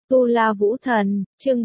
Tu La Vũ Thần, chương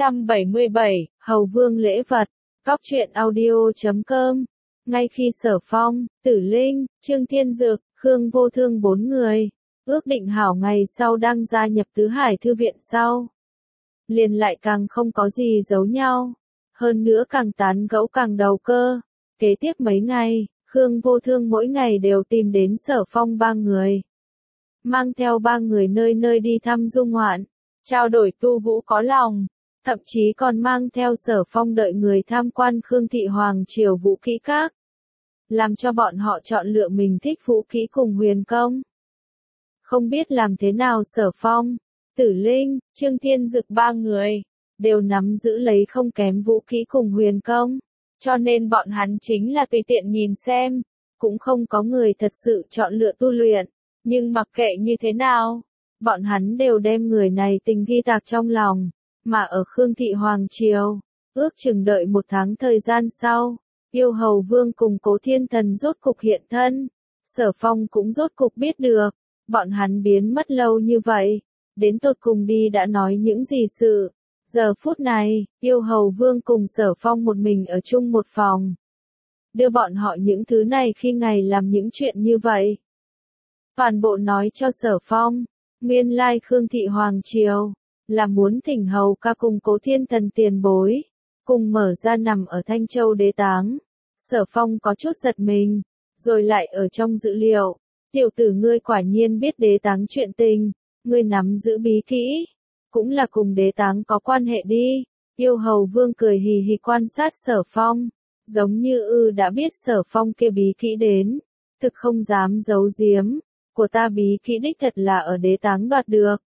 477, Hầu Vương lễ vật, Góc truyện audio.com. Ngay khi Sở Phong, Tử Linh, Trương Thiên Dược, Khương Vô Thương bốn người, ước định hảo ngày sau đang gia nhập Tứ Hải Thư viện sau. Liền lại càng không có gì giấu nhau. Hơn nữa càng tán gẫu càng đầu cơ. Kế tiếp mấy ngày, Khương Vô Thương mỗi ngày đều tìm đến Sở Phong ba người. Mang theo ba người nơi nơi đi thăm du ngoạn, trao đổi tu vũ có lòng, thậm chí còn mang theo Sở Phong đợi người tham quan Khương Thị Hoàng Triều vũ kỹ các. Làm cho bọn họ chọn lựa mình thích vũ kỹ cùng huyền công. Không biết làm thế nào Sở Phong, Tử Linh, Trương Thiên Dực ba người, đều nắm giữ lấy không kém vũ kỹ cùng huyền công. Cho nên bọn hắn chính là tùy tiện nhìn xem, cũng không có người thật sự chọn lựa tu luyện. Nhưng mặc kệ như thế nào, bọn hắn đều đem người này tình ghi tạc trong lòng, mà ở Khương Thị Hoàng Triều, ước chừng đợi một tháng thời gian sau, Yêu Hầu Vương cùng Cố Thiên Thần rốt cục hiện thân. Sở Phong cũng rốt cục biết được, bọn hắn biến mất lâu như vậy, đến tột cùng đi đã nói những gì sự. Giờ phút này, Yêu Hầu Vương cùng Sở Phong một mình ở chung một phòng. Đưa bọn họ những thứ này khi ngày làm những chuyện như vậy. Toàn bộ nói cho Sở Phong, nguyên lai Khương Thị Hoàng Triều, là muốn thỉnh hầu ca cùng Cố Thiên Thần tiền bối, cùng mở ra nằm ở Thanh Châu Đế Táng. Sở Phong có chút giật mình, rồi lại ở trong dữ liệu, tiểu tử ngươi quả nhiên biết Đế Táng chuyện tình, ngươi nắm giữ bí kỹ, cũng là cùng Đế Táng có quan hệ đi. Yêu Hầu Vương cười hì hì quan sát Sở Phong, giống như đã biết Sở Phong kia bí kỹ đến, thực không dám giấu giếm. Của ta bí kỹ đích thật là ở Đế Táng đoạt được.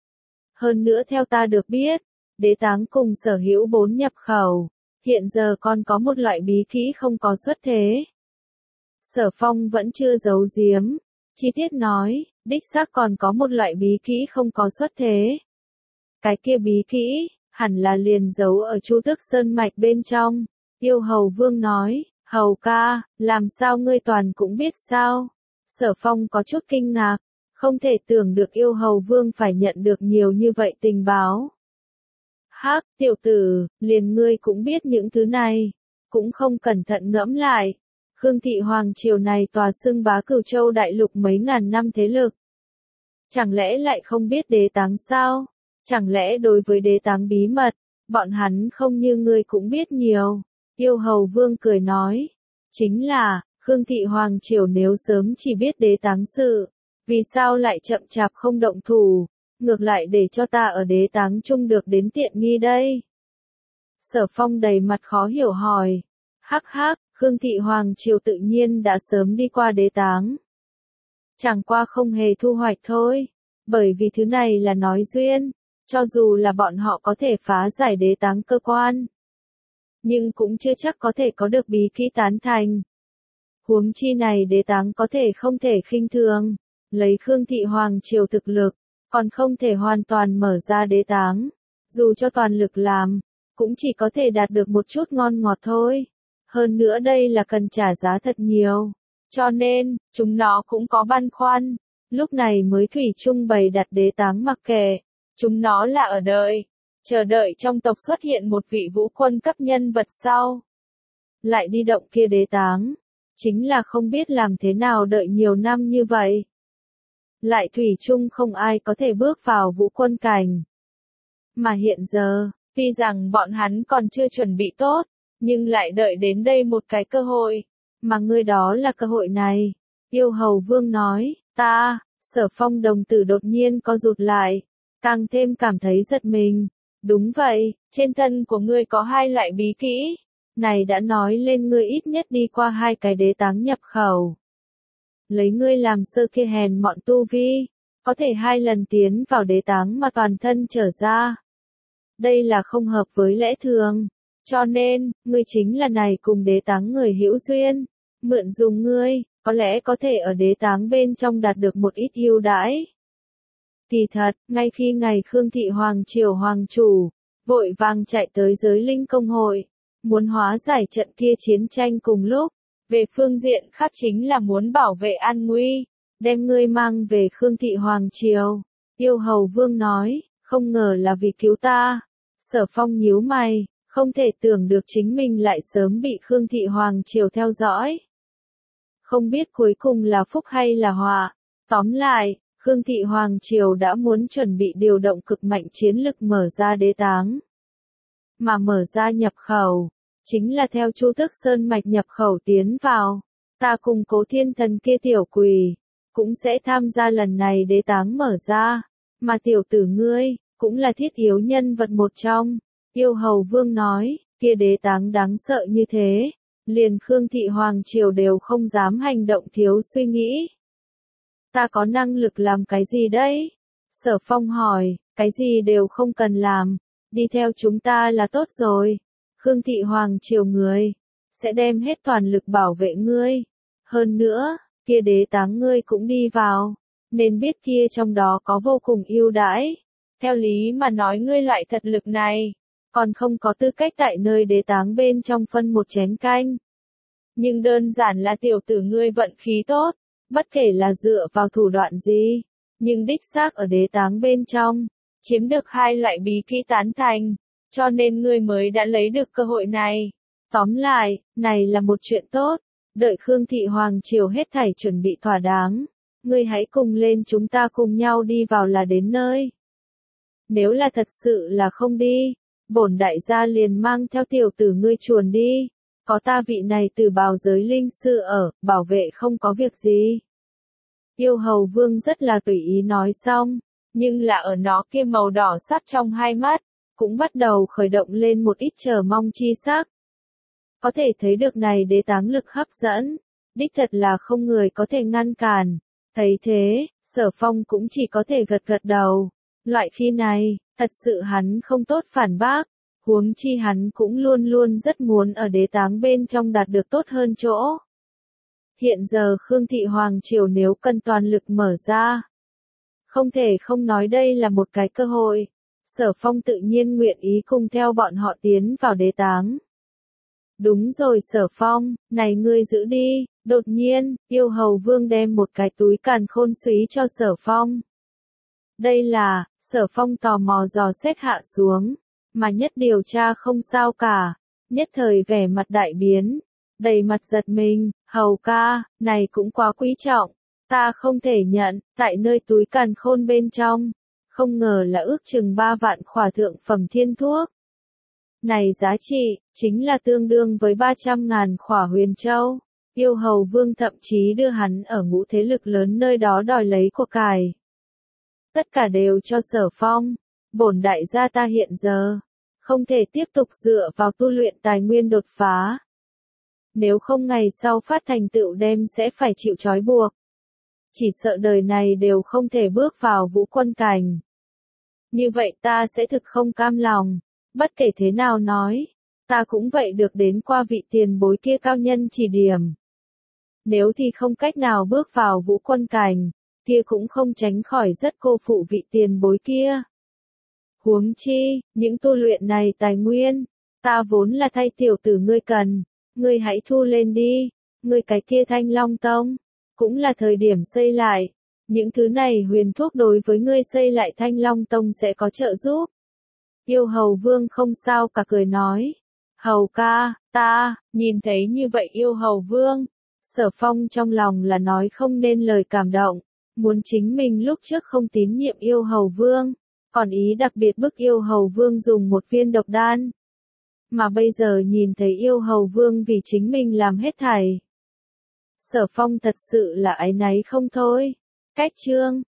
Hơn nữa theo ta được biết, Đế Táng cùng sở hữu 4 nhập khẩu, hiện giờ còn có một loại bí kỹ không có xuất thế. Sở Phong vẫn chưa giấu giếm, chi tiết nói, đích xác còn có một loại bí kỹ không có xuất thế. Cái kia bí kỹ, hẳn là liền giấu ở Chu Tước Sơn mạch bên trong. Yêu Hầu Vương nói, hầu ca, làm sao ngươi toàn cũng biết sao? Sở Phong có chút kinh ngạc, không thể tưởng được Yêu Hầu Vương phải nhận được nhiều như vậy tình báo. Hắc, tiểu tử, liền ngươi cũng biết những thứ này, cũng không cẩn thận ngẫm lại. Khương Thị Hoàng Triều này tòa xưng bá Cửu Châu đại lục mấy ngàn năm thế lực. Chẳng lẽ lại không biết Đế Táng sao? Chẳng lẽ đối với Đế Táng bí mật, bọn hắn không như ngươi cũng biết nhiều? Yêu Hầu Vương cười nói, chính là, Khương Thị Hoàng Triều nếu sớm chỉ biết Đế Táng sự, vì sao lại chậm chạp không động thủ, ngược lại để cho ta ở Đế Táng chung được đến tiện nghi đây? Sở Phong đầy mặt khó hiểu hỏi, hắc, Khương Thị Hoàng Triều tự nhiên đã sớm đi qua Đế Táng. Chẳng qua không hề thu hoạch thôi, bởi vì thứ này là nói duyên, cho dù là bọn họ có thể phá giải Đế Táng cơ quan, nhưng cũng chưa chắc có thể có được bí kỹ tán thành. Huống chi này Đế Táng có thể không thể khinh thường, lấy Khương Thị Hoàng Triều thực lực, còn không thể hoàn toàn mở ra Đế Táng, dù cho toàn lực làm, cũng chỉ có thể đạt được một chút ngon ngọt thôi. Hơn nữa đây là cần trả giá thật nhiều, cho nên, chúng nó cũng có băn khoăn, lúc này mới thủy chung bày đặt Đế Táng mặc kệ, chúng nó là ở đợi, chờ đợi trong tộc xuất hiện một vị vũ quân cấp nhân vật sau. Lại đi động kia Đế Táng. Chính là không biết làm thế nào đợi nhiều năm như vậy. Lại thủy chung không ai có thể bước vào vũ quân cảnh. Mà hiện giờ, tuy rằng bọn hắn còn chưa chuẩn bị tốt, nhưng lại đợi đến đây một cái cơ hội, mà người đó là cơ hội này. Yêu Hầu Vương nói, Sở Phong đồng tử đột nhiên co rụt lại, càng thêm cảm thấy giật mình. Đúng vậy, trên thân của ngươi có 2 loại bí kỹ. Này đã nói lên ngươi ít nhất đi qua 2 cái Đế Táng nhập khẩu. Lấy ngươi làm sơ kia hèn mọn tu vi, có thể 2 lần tiến vào Đế Táng mà toàn thân trở ra. Đây là không hợp với lẽ thường, cho nên, ngươi chính là này cùng Đế Táng người hữu duyên, mượn dùng ngươi, có lẽ có thể ở Đế Táng bên trong đạt được một ít ưu đãi. Kỳ thật, ngay khi ngày Khương Thị Hoàng Triều Hoàng Chủ, vội vàng chạy tới Giới Linh Công Hội, muốn hóa giải trận kia chiến tranh cùng lúc, về phương diện khác chính là muốn bảo vệ an nguy, đem ngươi mang về Khương Thị Hoàng Triều. Yêu Hầu Vương nói, không ngờ là vì cứu ta. Sở Phong nhíu mày, không thể tưởng được chính mình lại sớm bị Khương Thị Hoàng Triều theo dõi. Không biết cuối cùng là phúc hay là họa. Tóm lại, Khương Thị Hoàng Triều đã muốn chuẩn bị điều động cực mạnh chiến lực mở ra đế táng. Mà mở ra nhập khẩu, chính là theo Chu Tước Sơn mạch nhập khẩu tiến vào. Ta cùng Cố Thiên Thần kia tiểu quỷ, cũng sẽ tham gia lần này đế táng mở ra. Mà tiểu tử ngươi, cũng là thiết yếu nhân vật một trong. Yêu Hầu Vương nói, kia đế táng đáng sợ như thế. Liền Khương Thị Hoàng Triều đều không dám hành động thiếu suy nghĩ. Ta có năng lực làm cái gì đấy? Sở Phong hỏi, cái gì đều không cần làm, đi theo chúng ta là tốt rồi. Khương Thị Hoàng Triều người, sẽ đem hết toàn lực bảo vệ ngươi. Hơn nữa, kia đế táng ngươi cũng đi vào, nên biết kia trong đó có vô cùng ưu đãi. Theo lý mà nói ngươi loại thật lực này, còn không có tư cách tại nơi đế táng bên trong phân một chén canh. Nhưng đơn giản là tiểu tử ngươi vận khí tốt, bất kể là dựa vào thủ đoạn gì, nhưng đích xác ở đế táng bên trong, chiếm được hai loại bí kỹ tán thành, cho nên ngươi mới đã lấy được cơ hội này. Tóm lại, này là một chuyện tốt, đợi Khương Thị Hoàng Triều hết thảy chuẩn bị thỏa đáng, ngươi hãy cùng lên chúng ta cùng nhau đi vào là đến nơi. Nếu là thật sự là không đi, bổn đại gia liền mang theo tiểu tử ngươi chuồn đi. Có ta vị này từ bào giới linh sư ở, bảo vệ không có việc gì. Yêu Hầu Vương rất là tùy ý nói xong, nhưng là ở nó kia màu đỏ sắc trong hai mắt, cũng bắt đầu khởi động lên một ít chờ mong chi sắc. Có thể thấy được này đế táng lực hấp dẫn, đích thật là không người có thể ngăn cản. Thấy thế, Sở Phong cũng chỉ có thể gật gật đầu. Loại khi này, thật sự hắn không tốt phản bác. Huống chi hắn cũng luôn luôn rất muốn ở đế táng bên trong đạt được tốt hơn chỗ. Hiện giờ Khương Thị Hoàng Triều nếu cần toàn lực mở ra, không thể không nói đây là một cái cơ hội. Sở Phong tự nhiên nguyện ý cùng theo bọn họ tiến vào đế táng. Đúng rồi Sở Phong, này ngươi giữ đi. Đột nhiên, Yêu Hầu Vương đem một cái túi càn khôn súy cho Sở Phong. Đây là, Sở Phong tò mò dò xét hạ xuống. Mà nhất điều tra không sao cả, nhất thời vẻ mặt đại biến, đầy mặt giật mình, Hầu ca, này cũng quá quý trọng, ta không thể nhận, tại nơi túi càn khôn bên trong, không ngờ là ước chừng 3 vạn khỏa thượng phẩm thiên thuốc. Này giá trị, chính là tương đương với 300.000 khỏa huyền châu. Yêu Hầu Vương thậm chí đưa hắn ở ngũ thế lực lớn nơi đó đòi lấy của cải. Tất cả đều cho Sở Phong. Bổn đại gia ta hiện giờ, không thể tiếp tục dựa vào tu luyện tài nguyên đột phá. Nếu không ngày sau phát thành tựu đem sẽ phải chịu trói buộc. Chỉ sợ đời này đều không thể bước vào vũ quân cảnh. Như vậy ta sẽ thực không cam lòng, bất kể thế nào nói, ta cũng vậy được đến qua vị tiền bối kia cao nhân chỉ điểm. Nếu thì không cách nào bước vào vũ quân cảnh, kia cũng không tránh khỏi rất cô phụ vị tiền bối kia. Huống chi, những tu luyện này tài nguyên, ta vốn là thay tiểu tử ngươi cần, ngươi hãy thu lên đi, ngươi cái kia Thanh Long Tông, cũng là thời điểm xây lại, những thứ này huyền thuốc đối với ngươi xây lại Thanh Long Tông sẽ có trợ giúp. Yêu Hầu Vương không sao cả cười nói, Hầu ca, ta, nhìn thấy như vậy Yêu Hầu Vương, Sở Phong trong lòng là nói không nên lời cảm động, muốn chính mình lúc trước không tín nhiệm Yêu Hầu Vương. Còn ý đặc biệt bức Yêu Hầu Vương dùng một viên độc đan. Mà bây giờ nhìn thấy Yêu Hầu Vương vì chính mình làm hết thảy. Sở Phong thật sự là áy náy không thôi. Cách chương